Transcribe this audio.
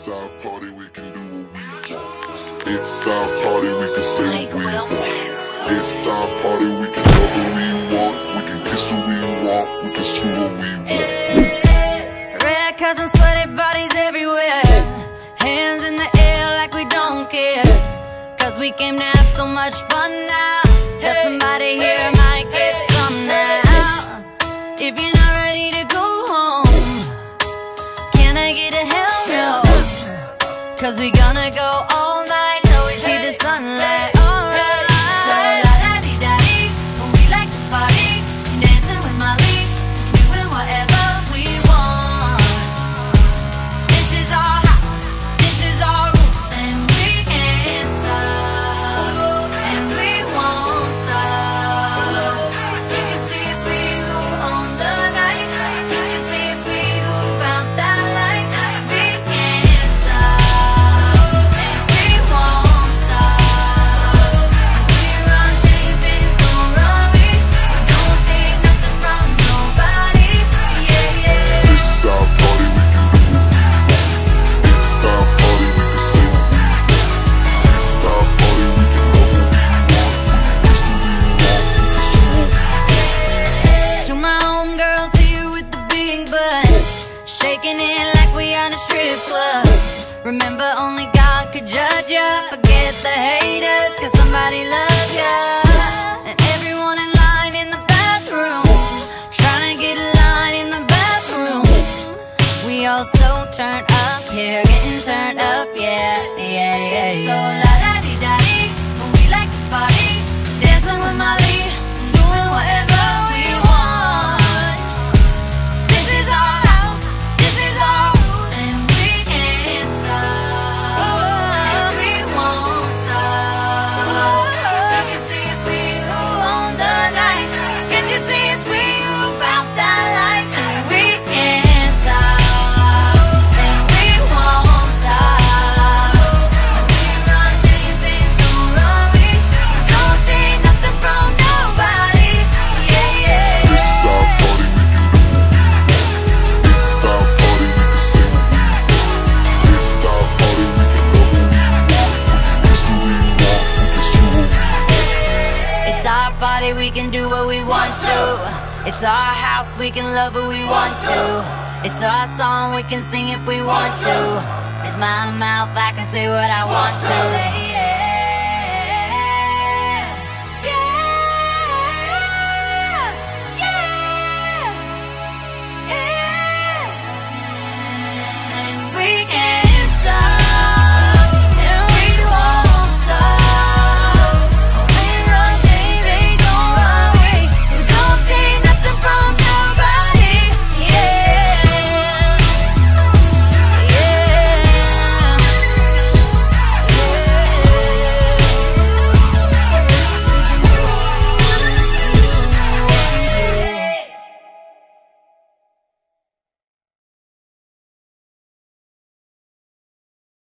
It's our party, we can do what we want. It's our party, we can say what we want. It's our party, we can love what we want. We can kiss what we want. We can screw what we want. Red cups and sweaty bodies everywhere. Hands in the air like we don't care. Cause we came to have so much fun now. That somebody here might get some now. If you're not ready to go home, can I get a hell no? Cause we gonna go all night till we see the sunlight. Alright. So la-da-dee-da-dee, we like to party, dancing with Molly, doing whatever we want. This is our house, this is our rules, and we can't stop, and we won't stop. Can't you see it's we who own the night? Can't you see it's we who found that light? We can't stop, and we won't stop. We run things, things don't run we. Don't take nothing from nobody. Yeah, yeah. It's our party, we can do what we want. It's our party, we can say what we want. It's our party, we can love what we want. We can kiss what we want. We can screw what we want. To my homegirls here with the big butt, shaking it like we on a strip club. Remember, only God could judge ya. Forget the haters, cause somebody loves ya. And everyone in line in the bathroom, trying to get a line in the bathroom. We all so turned up here, getting turned up, yeah, yeah, yeah, yeah. So la-da-dee-da-dee, we like to party, dancing with Molly, doing whatever we want. This is our house, this is our rules, and we can't stop, and we won't stop. Can't you see it's we who own the night? Can't you see it's we who found that light? And we can't stop, and we won't stop. We run things, things don't run we. Don't take nothing from nobody. Yeah, yeah. It's our party, we can do what we want. It's our party, we can say what we want. It's our party, we can love what we want. We can kiss what we want. We can screw what we want. It's our party, we can do what we want to. It's our house, we can love who we want to. It's our song, we can sing if we want to. It's my mouth, I can say what I want to. Yeah, yeah, yeah, yeah. And we can